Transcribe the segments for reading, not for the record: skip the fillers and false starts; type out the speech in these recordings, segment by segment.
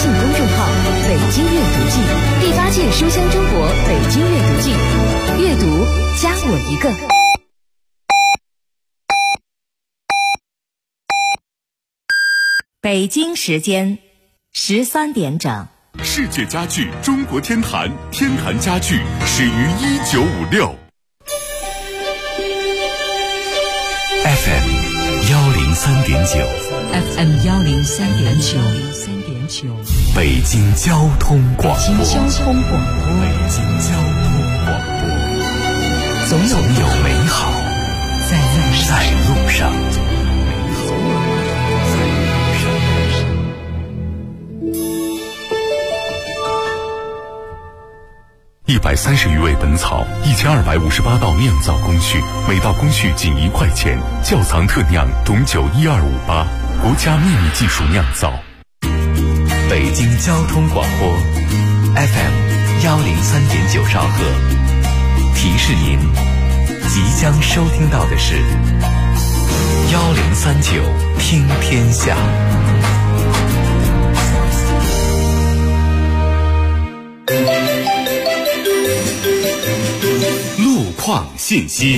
信公众号“北京阅读季”，第8届书香中国北京阅读季，阅读加我一个。 北京时间13点整。 世界家具中国天坛，天坛家具始于1956。FM 103.9 FM 103.9 北京交通广播。 北京交通广播，总有美好在路上。 130余味本草，1258道酿造工序，每道工序仅1块钱。窖藏特酿董酒12588，国家秘密技术酿造。 北京交通广播 FM 103.9兆赫，提示您即将收听到的是1039听天下。 路况信息。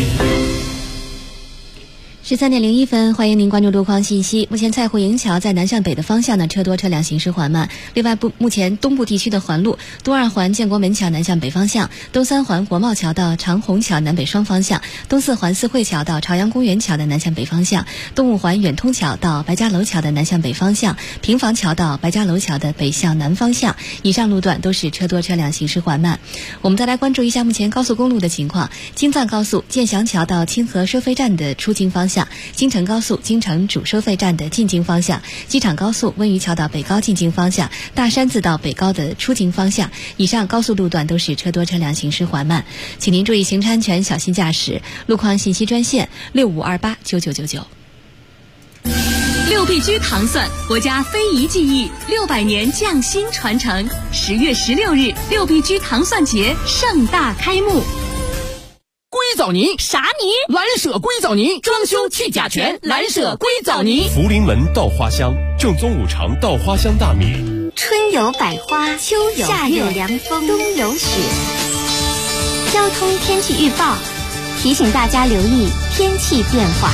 13点01分，欢迎您关注路况信息。目前蔡湖营桥在南向北的方向呢，车多车辆行驶缓慢。另外，目前东部地区的环路东2环建国门桥南向北方向，东3环国贸桥到长虹桥南北双方向，东4环四惠桥到朝阳公园桥的南向北方向，东5环远通桥到白家楼桥的南向北方向，平房桥到白家楼桥的北向南方向。以上路段都是车多车辆行驶缓慢。我们再来关注一下目前高速公路的情况。京藏高速建祥桥到清河收费站的出京方向，京承高速京承主收费站的进京方向，机场高速温榆桥到北高进京方向，大山子到北高的出京方向。以上高速路段都是车多车辆行驶缓慢，请您注意行车安全，小心驾驶。路况信息专线65289999。 6必居糖蒜，国家非遗技艺600年匠心传承。10月16日，6必居糖蒜节盛大开幕。 硅藻泥啥泥？ 蓝舍硅藻泥，装修去甲醛，蓝舍硅藻泥。 福临门稻花香，正宗五常稻花香大米。 春有百花，秋有夏有凉风，冬有雪。交通天气预报提醒大家留意天气变化。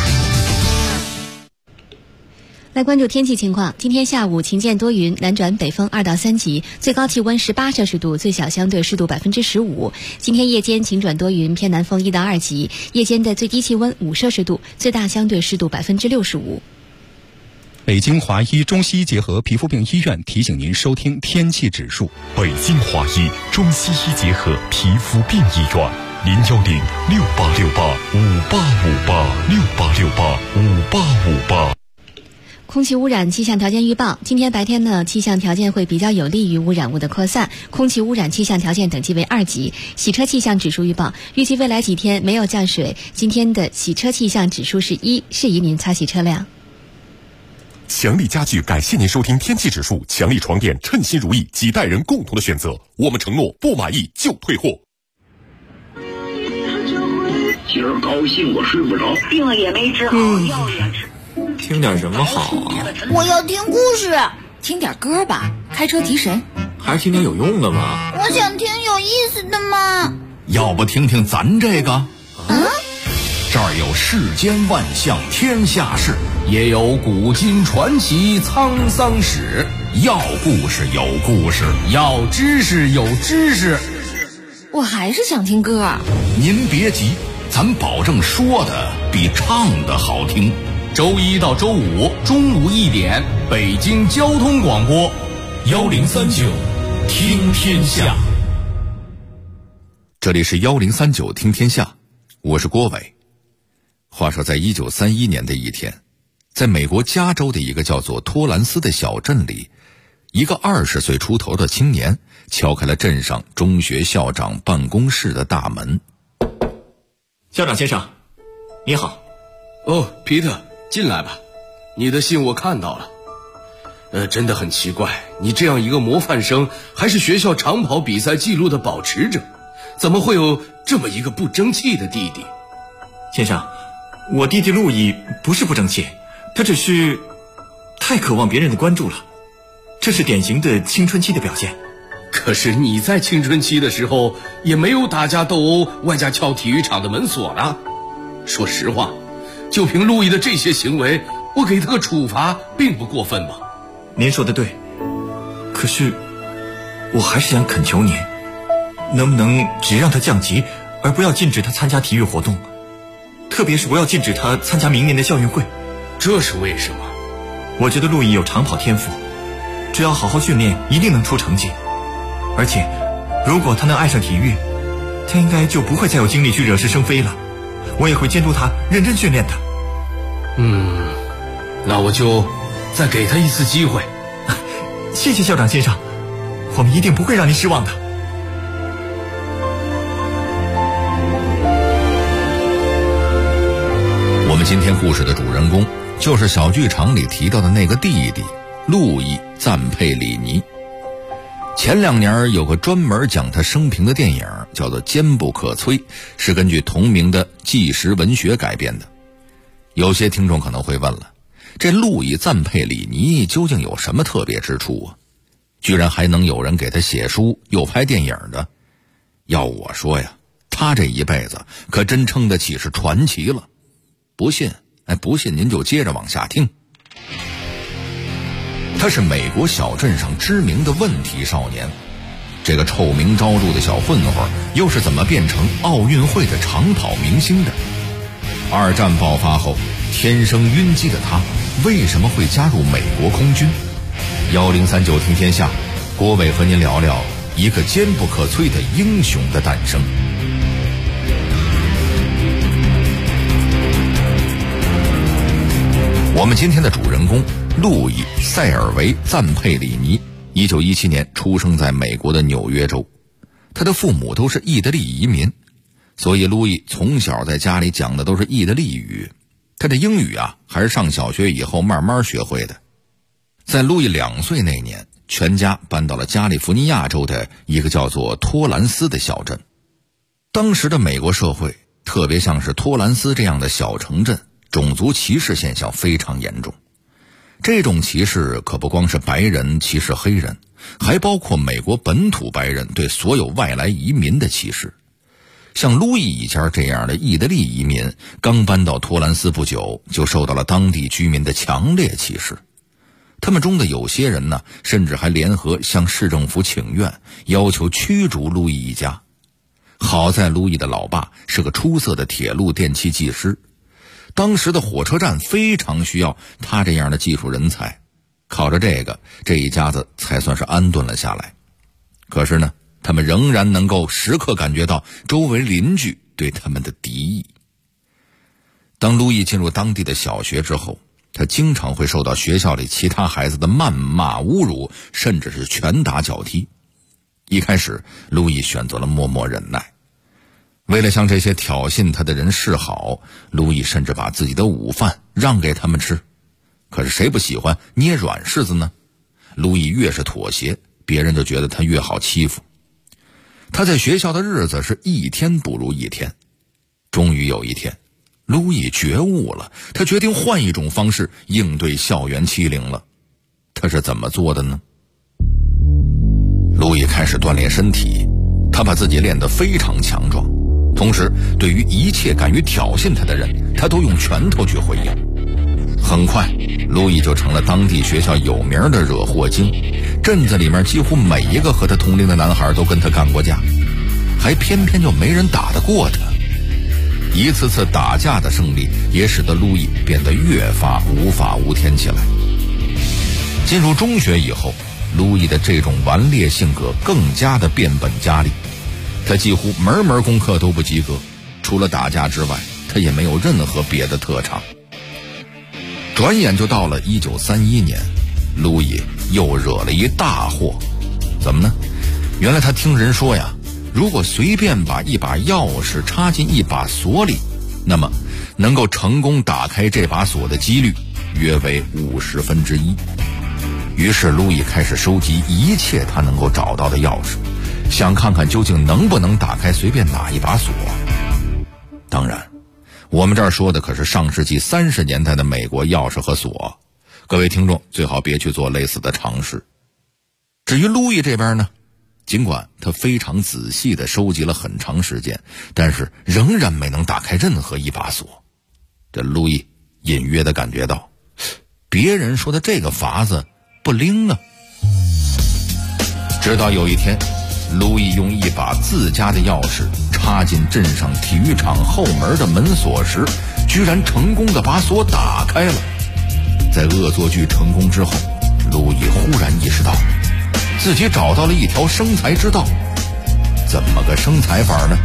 来关注天气情况。今天下午晴间多云，南转北风2到3级，最高气温18摄氏度，最小相对湿度15%。今天夜间晴转多云，偏南风1到2级，夜间的最低气温5摄氏度，最大相对湿度65%。 北京华医中西医结合皮肤病医院提醒您收听天气指数。 北京华医中西医结合皮肤病医院，0106868585858，68685858。 空气污染气象条件预报：今天白天呢，气象条件会比较有利于污染物的扩散，空气污染气象条件等级为2级。洗车气象指数预报：预计未来几天没有降水，今天的洗车气象指数是1，适宜您擦洗车辆。 强力家具感谢您收听天气指数，强力床垫称心如意，几代人共同的选择。我们承诺不满意就退货。 今儿高兴我睡不着， 病了也没治好，药也吃。 听点什么好啊？ 我要听故事。 听点歌吧，开车提神。 还是听点有用的吧。 我想听有意思的嘛。 要不听听咱这个？这儿有世间万象天下事，也有古今传奇沧桑史。要故事有故事，要知识有知识。 我还是想听歌。 您别急，咱保证说的比唱的好听。周一到周五中午1点，北京交通广播1039听天下。 这里是1039听天下，我是郭伟。话说在1931年的一天，在美国加州的一个叫做托兰斯的小镇里，一个20岁出头的青年敲开了镇上中学校长办公室的大门。 校长先生，你好。 哦，皮特，进来吧。你的信我看到了。真的很奇怪，你这样一个模范生，还是学校长跑比赛纪录的保持者，怎么会有这么一个不争气的弟弟？ 先生，我弟弟路易不是不争气，他只是太渴望别人的关注了。 这是典型的青春期的表现。 可是你在青春期的时候也没有打架斗殴，外加撬体育场的门锁呢。说实话，就凭路易的这些行为，我给他个处罚并不过分吧？ 您说的对，可是我还是想恳求您，能不能只让他降级，而不要禁止他参加体育活动，特别是不要禁止他参加明年的校运会。 这是为什么？ 我觉得路易有长跑天赋，只要好好训练，一定能出成绩。而且如果他能爱上体育，他应该就不会再有精力去惹是生非了。我也会监督他认真训练的。 那我就再给他一次机会。 谢谢校长先生，我们一定不会让您失望的。 我们今天故事的主人公就是小剧场里提到的那个弟弟路易·赞佩里尼。前2年有个专门讲他生平的电影叫做《坚不可摧》，是根据同名的纪实文学改编的。有些听众可能会问了，这路易·赞佩里尼究竟有什么特别之处啊？居然还能有人给他写书又拍电影的？要我说呀，他这一辈子可真称得起是传奇了。不信您就接着往下听。他是美国小镇上知名的问题少年，这个臭名昭著的小混混又是怎么变成奥运会的长跑明星的？二战爆发后，天生晕机的他为什么会加入美国空军？1039听天下，郭伟和您聊聊一个坚不可摧的英雄的诞生。我们今天的主人公路易·塞尔维·赞佩里尼，1917年出生在美国的纽约州。他的父母都是意大利移民，所以路易从小在家里讲的都是意大利语。他的英语还是上小学以后慢慢学会的。在路易2岁那年，全家搬到了加利福尼亚州的一个叫做托兰斯的小镇。当时的美国社会，特别像是托兰斯这样的小城镇，种族歧视现象非常严重。这种歧视可不光是白人歧视黑人，还包括美国本土白人对所有外来移民的歧视。像路易一家这样的意大利移民刚搬到托兰斯不久，就受到了当地居民的强烈歧视。他们中的有些人呢，甚至还联合向市政府请愿，要求驱逐路易一家。好在路易的老爸是个出色的铁路电气技师，当时的火车站非常需要他这样的技术人才，靠着这一家子才算是安顿了下来。可是呢，他们仍然能够时刻感觉到周围邻居对他们的敌意。当路易进入当地的小学之后，他经常会受到学校里其他孩子的谩骂、侮辱，甚至是拳打脚踢。一开始，路易选择了默默忍耐。为了向这些挑衅他的人示好，路易甚至把自己的午饭让给他们吃。可是谁不喜欢捏软柿子呢？路易越是妥协，别人就觉得他越好欺负。他在学校的日子是一天不如一天。终于有一天，路易觉悟了，他决定换一种方式应对校园欺凌了。他是怎么做的呢？路易开始锻炼身体，他把自己练得非常强壮，同时对于一切敢于挑衅他的人，他都用拳头去回应。很快，路易就成了当地学校有名的惹祸精，镇子里面几乎每一个和他同龄的男孩都跟他干过架，还偏偏就没人打得过他。一次次打架的胜利也使得路易变得越发无法无天起来。进入中学以后，路易的这种顽劣性格更加的变本加厉，他几乎门功课都不及格，除了打架之外，他也没有任何别的特长。转眼就到了1931年，路易又惹了一大祸。怎么呢？原来他听人说呀，如果随便把一把钥匙插进一把锁里，那么能够成功打开这把锁的几率约为1/50。于是路易开始收集一切他能够找到的钥匙，想看看究竟能不能打开随便哪一把锁。当然，我们这儿说的可是上世纪30年代的美国钥匙和锁，各位听众最好别去做类似的尝试。 至于路易这边呢，尽管他非常仔细地收集了很长时间，但是仍然没能打开任何一把锁。这路易隐约地感觉到，别人说的这个法子不灵啊。直到有一天，路易用一把自家的钥匙插进镇上体育场后门的门锁时，居然成功地把锁打开了。在恶作剧成功之后，路易忽然意识到自己找到了一条生财之道。怎么个生财法呢？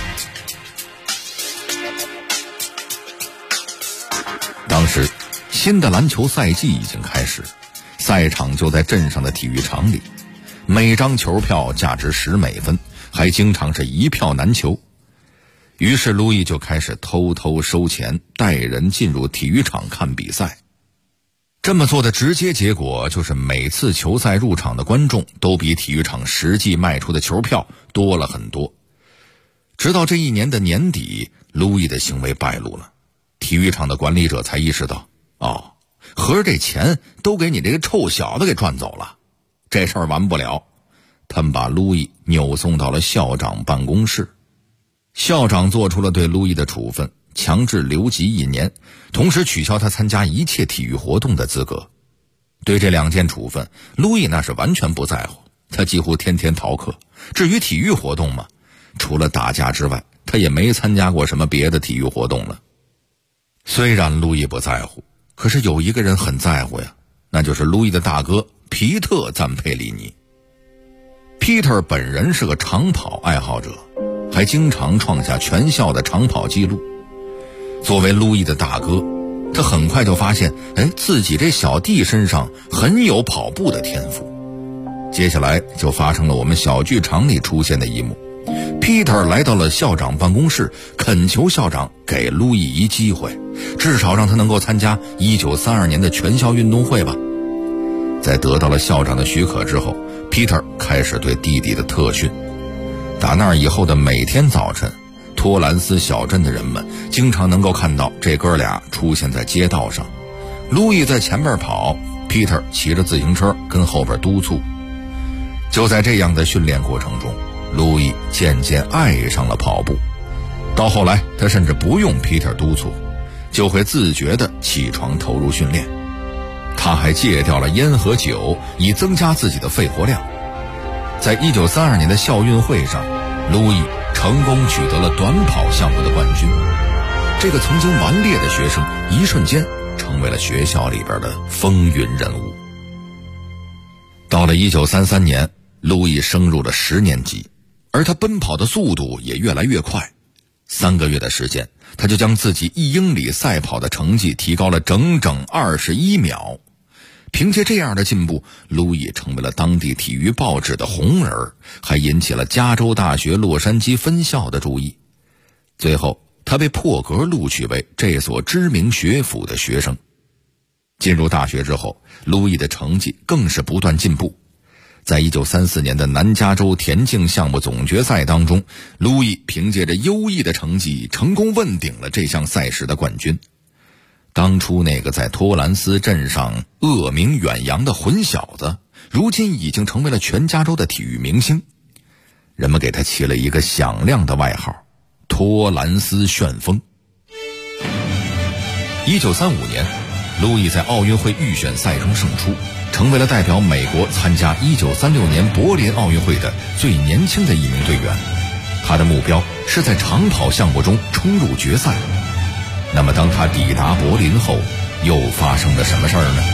当时新的篮球赛季已经开始，赛场就在镇上的体育场里，每张球票价值10美分，还经常是一票难求。于是路易就开始偷偷收钱，带人进入体育场看比赛。这么做的直接结果就是每次球赛入场的观众都比体育场实际卖出的球票多了很多。直到这一年的年底，路易的行为败露了，体育场的管理者才意识到，合着这钱都给你这个臭小子给赚走了。这事儿完不了，他们把路易扭送到了校长办公室。校长做出了对路易的处分，强制留级1年，同时取消他参加一切体育活动的资格。对这2件处分，路易那是完全不在乎，他几乎天天逃课。至于体育活动嘛，除了打架之外，他也没参加过什么别的体育活动了。虽然路易不在乎，可是有一个人很在乎呀，那就是路易的大哥皮特·赞佩里尼。Peter 本人是个长跑爱好者，还经常创下全校的长跑记录。作为路易的大哥，他很快就发现自己这小弟身上很有跑步的天赋。接下来就发生了我们小剧场里出现的一幕。Peter 来到了校长办公室，恳求校长给路易一机会，至少让他能够参加1932年的全校运动会吧。在得到了校长的许可之后， Peter 开始对弟弟的特训。打那以后的每天早晨，托兰斯小镇的人们经常能够看到这哥俩出现在街道上。路易在前面跑， Peter 骑着自行车跟后边督促。就在这样的训练过程中，路易渐渐爱上了跑步。到后来，他甚至不用 Peter 督促，就会自觉地起床投入训练。他还戒掉了烟和酒，以增加自己的肺活量。在1932年的校运会上，路易成功取得了短跑项目的冠军。这个曾经顽劣的学生，一瞬间成为了学校里边的风云人物。到了1933年，路易升入了10年级，而他奔跑的速度也越来越快。3个月的时间，他就将自己1英里赛跑的成绩提高了整整21秒。凭借这样的进步，路易成为了当地体育报纸的红人，还引起了加州大学洛杉矶分校的注意。最后，他被破格录取为这所知名学府的学生。进入大学之后，路易的成绩更是不断进步。在1934年的南加州田径项目总决赛当中，路易凭借着优异的成绩成功问鼎了这项赛事的冠军。当初那个在托兰斯镇上恶名远扬的混小子，如今已经成为了全加州的体育明星。人们给他起了一个响亮的外号——托兰斯旋风。1935年，路易在奥运会预选赛中胜出，成为了代表美国参加1936年柏林奥运会的最年轻的一名队员。他的目标是在长跑项目中冲入决赛。那么当他抵达柏林后，又发生了什么事儿呢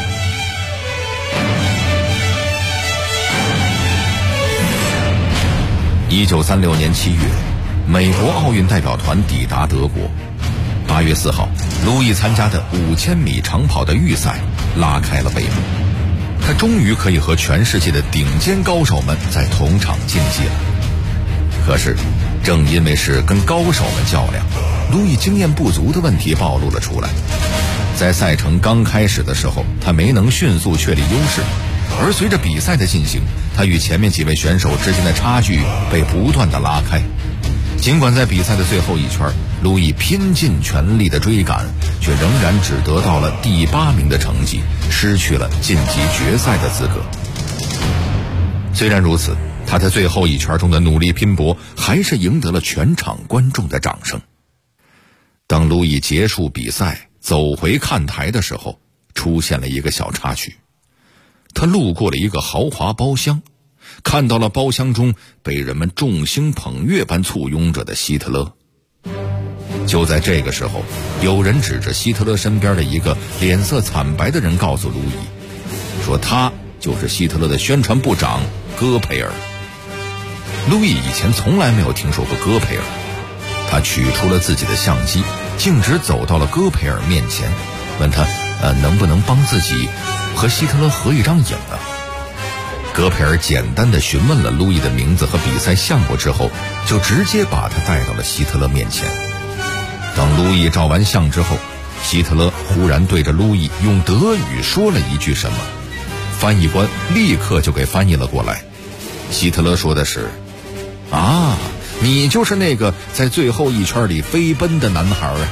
？1936年7月，美国奥运代表团抵达德国。8月4号，路易参加的5000米长跑的预赛拉开了帷幕，他终于可以和全世界的顶尖高手们在同场竞技了。可是，正因为是跟高手们较量，路易经验不足的问题暴露了出来。在赛程刚开始的时候，他没能迅速确立优势，而随着比赛的进行，他与前面几位选手之间的差距被不断的拉开。尽管在比赛的最后一圈，路易拼尽全力的追赶，却仍然只得到了第8名的成绩，失去了晋级决赛的资格。 虽然如此，他在最后一圈中的努力拼搏还是赢得了全场观众的掌声。当路易结束比赛走回看台的时候，出现了一个小插曲。他路过了一个豪华包厢，看到了包厢中被人们众星捧月般簇拥着的希特勒。就在这个时候，有人指着希特勒身边的一个脸色惨白的人告诉路易，说他就是希特勒的宣传部长戈培尔。路易以前从来没有听说过戈培尔，他取出了自己的相机，径直走到了戈培尔面前，问他能不能帮自己和希特勒合一张影啊？戈培尔简单地询问了路易的名字和比赛项目之后，就直接把他带到了希特勒面前。当路易照完相之后，希特勒忽然对着路易用德语说了一句什么，翻译官立刻就给翻译了过来。希特勒说的是：啊，你就是那个在最后一圈里飞奔的男孩啊！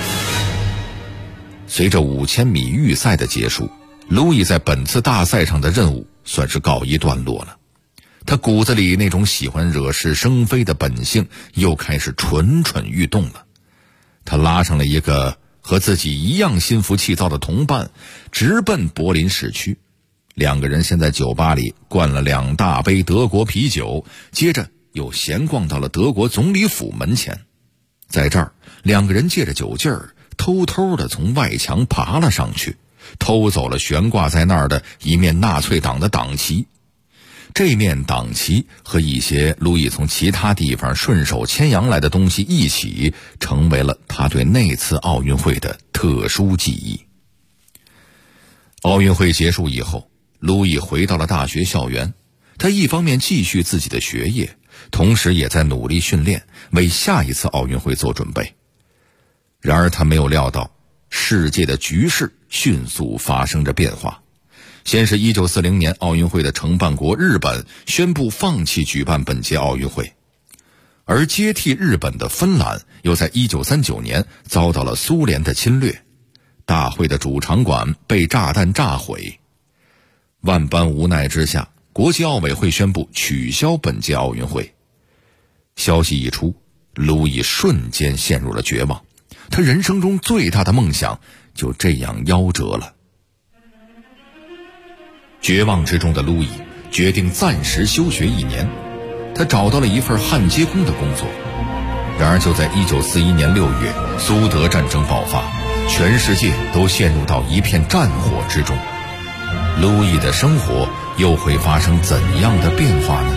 随着5000米预赛的结束，路易在本次大赛上的任务算是告一段落了。他骨子里那种喜欢惹是生非的本性又开始蠢蠢欲动了。他拉上了一个和自己一样心浮气躁的同伴，直奔柏林市区。两个人先在酒吧里灌了2大杯德国啤酒，接着又闲逛到了德国总理府门前。在这儿，两个人借着酒劲儿，偷偷地从外墙爬了上去，偷走了悬挂在那儿的一面纳粹党的党旗。这面党旗和一些路易从其他地方顺手牵羊来的东西一起，成为了他对那次奥运会的特殊记忆。奥运会结束以后，路易回到了大学校园，他一方面继续自己的学业，同时也在努力训练，为下一次奥运会做准备。然而他没有料到，世界的局势迅速发生着变化。先是1940年奥运会的承办国日本宣布放弃举办本届奥运会，而接替日本的芬兰又在1939年遭到了苏联的侵略，大会的主场馆被炸弹炸毁。万般无奈之下，国际奥委会宣布取消本届奥运会。消息一出，路易瞬间陷入了绝望，他人生中最大的梦想就这样夭折了。绝望之中的路易决定暂时休学1年，他找到了一份焊接工的工作。然而就在1941年6月，苏德战争爆发，全世界都陷入到一片战火之中。路易的生活又会发生怎样的变化呢？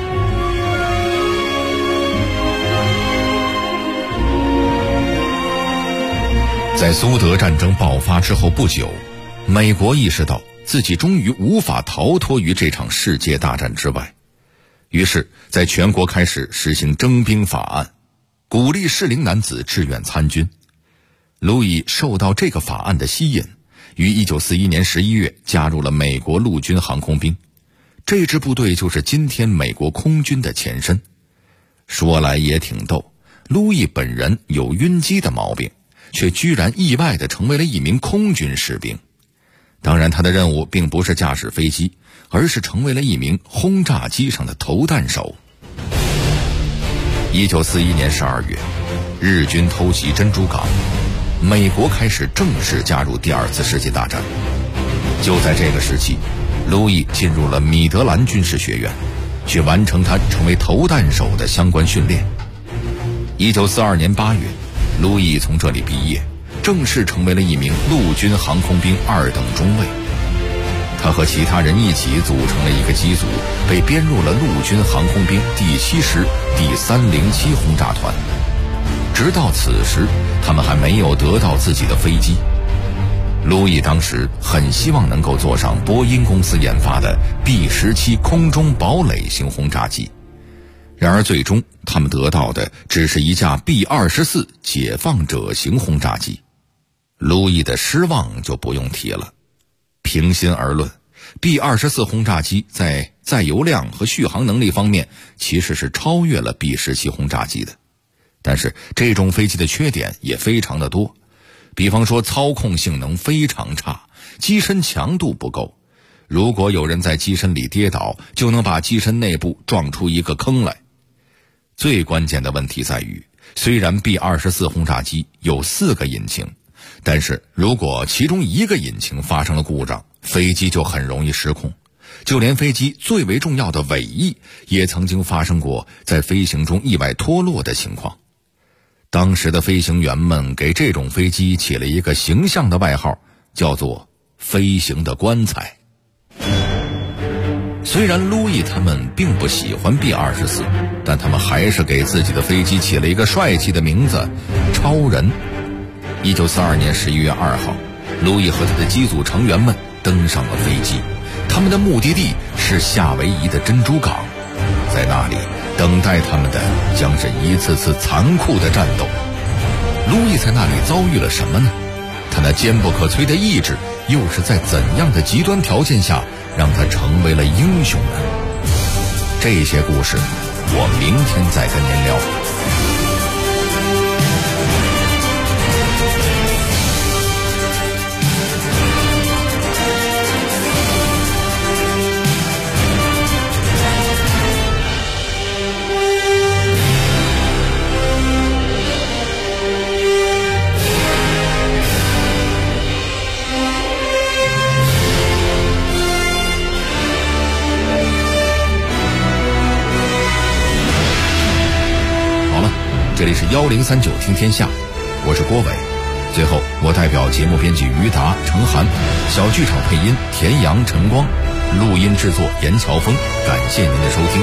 在苏德战争爆发之后不久，美国意识到自己终于无法逃脱于这场世界大战之外，于是在全国开始实行征兵法案，鼓励适龄男子志愿参军。路易受到这个法案的吸引，于1941年11月加入了美国陆军航空兵。这支部队就是今天美国空军的前身。说来也挺逗，路易本人有晕机的毛病，却居然意外地成为了一名空军士兵。当然他的任务并不是驾驶飞机，而是成为了一名轰炸机上的投弹手。1941年12月，日军偷袭珍珠港，美国开始正式加入第2次世界大战。就在这个时期，路易进入了米德兰军事学院，去完成他成为投弹手的相关训练。1942年8月，路易从这里毕业，正式成为了一名陆军航空兵2等中尉。他和其他人一起组成了一个机组，被编入了陆军航空兵第7师第307轰炸团。直到此时，他们还没有得到自己的飞机。路易当时很希望能够坐上波音公司研发的 B-17空中堡垒型轰炸机，然而最终他们得到的只是一架 B-24解放者型轰炸机。路易的失望就不用提了。平心而论， B-24轰炸机在载油量和续航能力方面其实是超越了 B-17轰炸机的，但是这种飞机的缺点也非常的多，比方说操控性能非常差，机身强度不够， 如果有人在机身里跌倒，就能把机身内部撞出一个坑来。最关键的问题在于，虽然 B-24 轰炸机有4个引擎，但是如果其中一个引擎发生了故障，飞机就很容易失控。就连飞机最为重要的尾翼也曾经发生过在飞行中意外脱落的情况。当时的飞行员们给这种飞机起了一个形象的外号，叫做飞行的棺材。虽然路易他们并不喜欢 B-24， 但他们还是给自己的飞机起了一个帅气的名字，超人。1942年11月2号，路易和他的机组成员们登上了飞机，他们的目的地是夏威夷的珍珠港。在那里等待他们的将是一次次残酷的战斗。路易在那里遭遇了什么呢？他那坚不可摧的意志又是在怎样的极端条件下让他成为了英雄呢？这些故事我明天再跟您聊。这里是1039听天下，我是郭伟。最后，我代表节目编辑于达、程涵，小剧场配音田阳、陈光，录音制作严乔峰，感谢您的收听。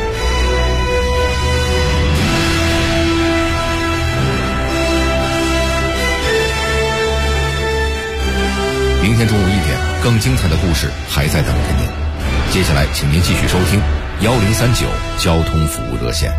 明天中午1点，更精彩的故事还在等着您。接下来，请您继续收听1039交通服务热线。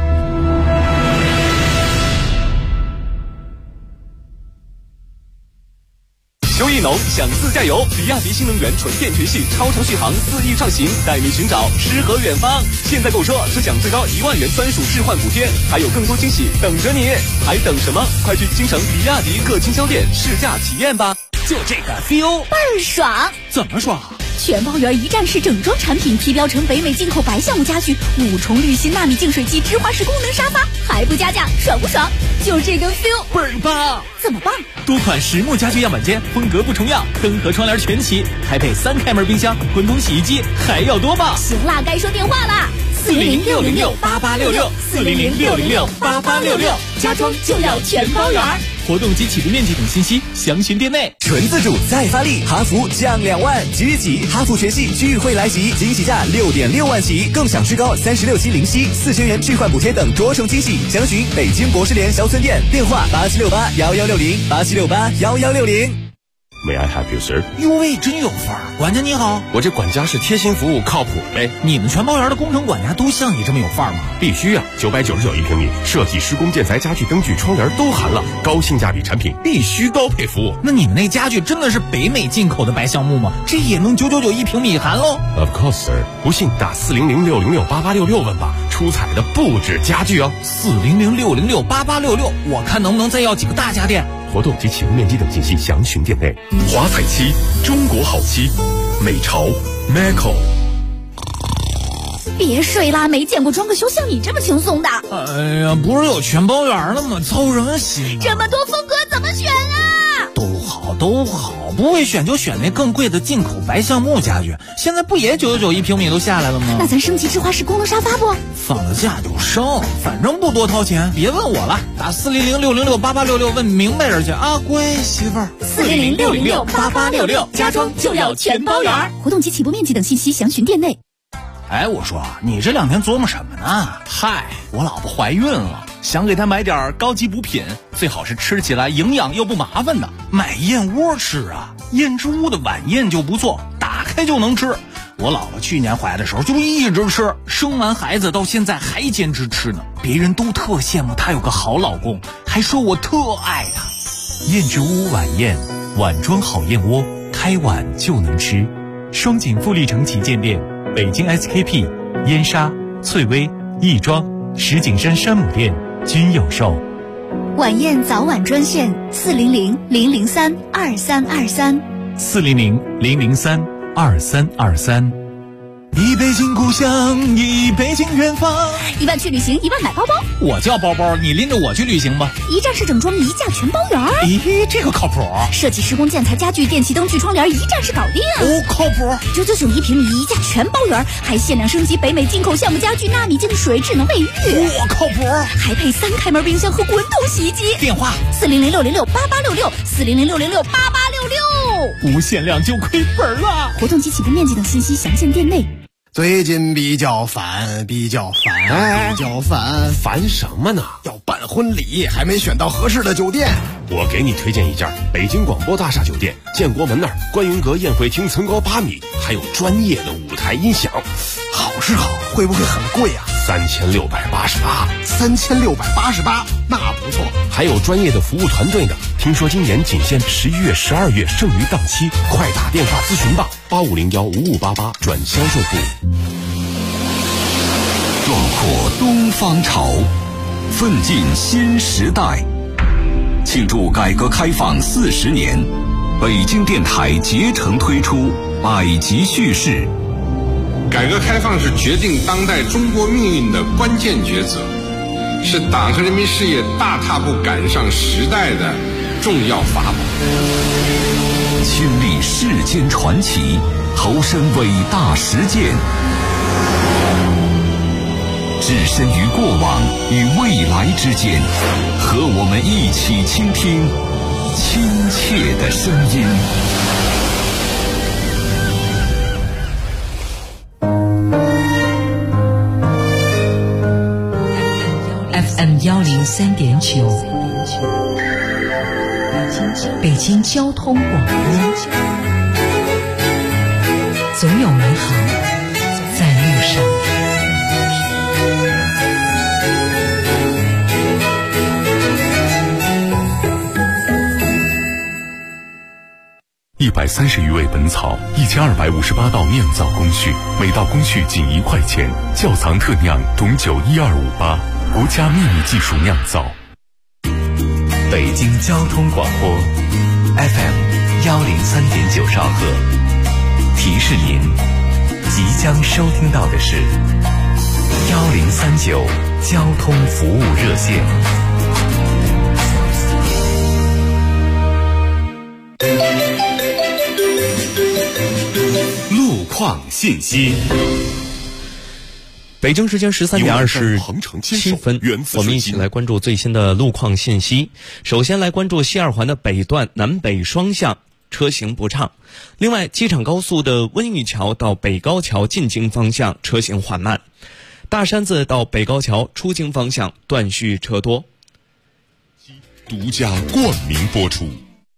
秋意浓，想自驾游，比亚迪新能源纯电全系超长续航4亿创新，带你寻找诗和远方。现在购车只享最高1万元专属置换补贴，还有更多惊喜等着你，还等什么？快去京城比亚迪各经销店试驾体验吧！ 就这个 feel 倍儿爽！ 怎么爽？ 全包圆一站式整装产品，提标成北美进口白橡木家具，5重滤芯纳米净水机，直滑式功能沙发，还不加价，爽不爽？就这个 feel 倍儿棒！ 怎么棒？ 多款实木家具样板间，风格不重样，灯和窗帘全齐，还配3开门冰箱、滚筒洗衣机，还要多棒！ 行啦，该说电话啦！400-606-8866，400-606-8866，家装就要全包圆。 活动及起步面积等信息详询店内。 纯自主再发力，哈弗降2万，9月起哈弗全系聚会来袭，惊喜价6.6万起，更享最高36期零息，4000元置换补贴等多重惊喜。详询北京博士联销村店，电话8768-1160，8768-1160。 May I help you, sir？ 哟喂，真有范儿！管家你好， 我这管家是贴心服务，靠谱呗。 你们全包园的工程管家都像你这么有范儿吗？ 必须啊！999一平米，设计、施工、建材、家具、灯具、窗帘都含了，高性价比产品，必须高配服务。 那你们那家具真的是北美进口的白橡木吗？这也能999一平米含喽 ？Of course, sir。不信打400-606-8866问吧，出彩的不止家具哦。 400-606-8866，我看能不能再要几个大家电。 活动及起步面积等信息详询店内。华彩漆，中国好漆，美潮 Macco。 别睡啦，没见过装个修像你这么轻松的。 哎呀，不是有全包圆了吗？操什么心啊？ 这么多风格怎么选啊？ 都好，不会选就选那更贵的进口白橡木家具。现在不也999一平米都下来了吗？ 那咱升级智化式功能沙发不？ 放了假就升，反正不多掏钱。别问我了，打400-606-8866问明白人去啊，乖媳妇儿。 400-606-8866，家装就要全包圆。活动及起步面积等信息详询店内。 哎，我说你这2天琢磨什么呢？ 嗨，我老婆怀孕了，想给她买点高级补品，最好是吃起来营养又不麻烦的。 买燕窝吃啊，燕之屋的晚宴就不错，打开就能吃。我老婆去年怀的时候就一直吃，生完孩子到现在还坚持吃呢。别人都特羡慕她有个好老公，还说我特爱她。 燕之屋晚宴，碗装好燕窝，开碗就能吃。双井富力城旗舰店。北京 SKP、燕莎、翠微、亦庄、石景山山姆店均有售。 晚宴早晚专线400-003-2323， 400-003-2323。 2323。 一北京故乡，一北京远方。 1万去旅行，1万买包包。 我叫包包，你拎着我去旅行吧。 一站式整装，一价全包圆。 咦，这个靠谱。 设计、施工、建材、家具、电器灯具、窗帘，一站式搞定。 哦，靠谱。 999一平米，一价全包圆，还限量升级北美进口橡木家具、纳米净水、智能卫浴。 哇，靠谱。 还配3开门冰箱和滚筒洗衣机。 电话 400-606-8866，400-606-8866。 不限量就亏本了。 活动及起步面积等信息详见店内。 最近比较烦， 烦什么呢？ 要办婚礼，还没选到合适的酒店。 我给你推荐一家北京广播大厦酒店，建国门那儿观云阁宴会厅层高8米，还有专业的舞台音响。 好是好，会不会很贵啊？3688，那不错。 还有专业的服务团队呢。听说今年仅限11月、12月剩余档期，快打电话咨询吧，8501-5588转销售部。 壮阔东方潮，奋进新时代。庆祝改革开放40年，北京电台竭诚推出百集叙事。 改革开放是决定当代中国命运的关键抉择，是党和人民事业大踏步赶上时代的重要法宝。 亲历世间传奇，投身伟大实践，置身于过往与未来之间，和我们一起倾听亲切的声音。 FM 103.9，北京交通广播，总有美好在路上。 130余味本草，1258道酿造工序，每道工序仅1块钱，窖藏特酿董酒12588，国家秘密技术酿造。 北京交通广播 FM 103.9兆赫，提示您即将收听到的是1039交通服务热线。 路况信息。 北京时间13点27分，我们一起来关注最新的路况信息。首先来关注西二环的北段南北双向车行不畅，另外机场高速的温榆桥到北高桥进京方向车行缓慢，大山子到北高桥出京方向断续车多。 独家冠名播出。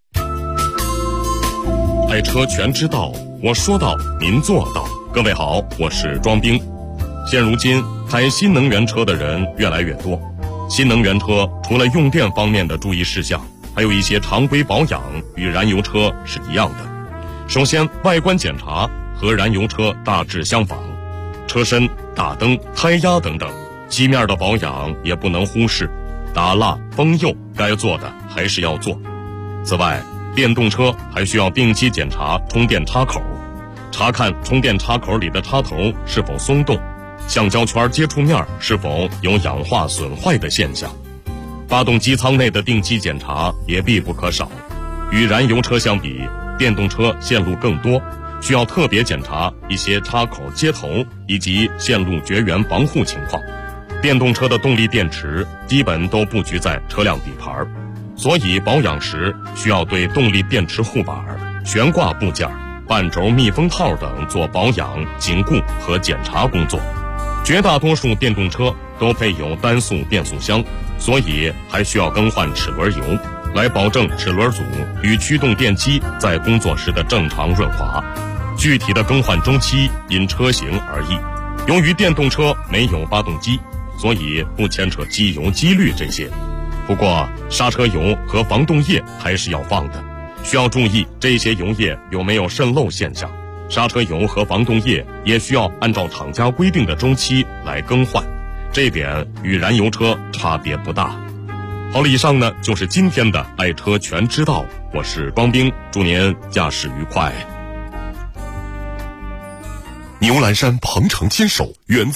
爱车全知道，我说到您做到。各位好，我是庄兵。现如今开新能源车的人越来越多，新能源车除了用电方面的注意事项，还有一些常规保养与燃油车是一样的。首先，外观检查和燃油车大致相仿，车身、大灯、胎压等等，漆面的保养也不能忽视，打蜡、封釉该做的还是要做。此外，电动车还需要定期检查充电插口，查看充电插口里的插头是否松动，橡胶圈接触面是否有氧化损坏的现象。发动机舱内的定期检查也必不可少。与燃油车相比，电动车线路更多，需要特别检查一些插口接头以及线路绝缘防护情况。电动车的动力电池基本都布局在车辆底盘，所以保养时需要对动力电池护板、悬挂部件、半轴密封套等做保养、紧固和检查工作。绝大多数电动车都配有单速变速箱，所以还需要更换齿轮油，来保证齿轮组与驱动电机在工作时的正常润滑。具体的更换周期因车型而异。由于电动车没有发动机，所以不牵扯机油、机滤这些。不过刹车油和防冻液还是要放的，需要注意这些油液有没有渗漏现象。刹车油和防冻液也需要按照厂家规定的周期来更换，这点与燃油车差别不大。好了，以上呢就是今天的爱车全知道，我是庄兵，祝您驾驶愉快。 牛栏山鹏程坚守，原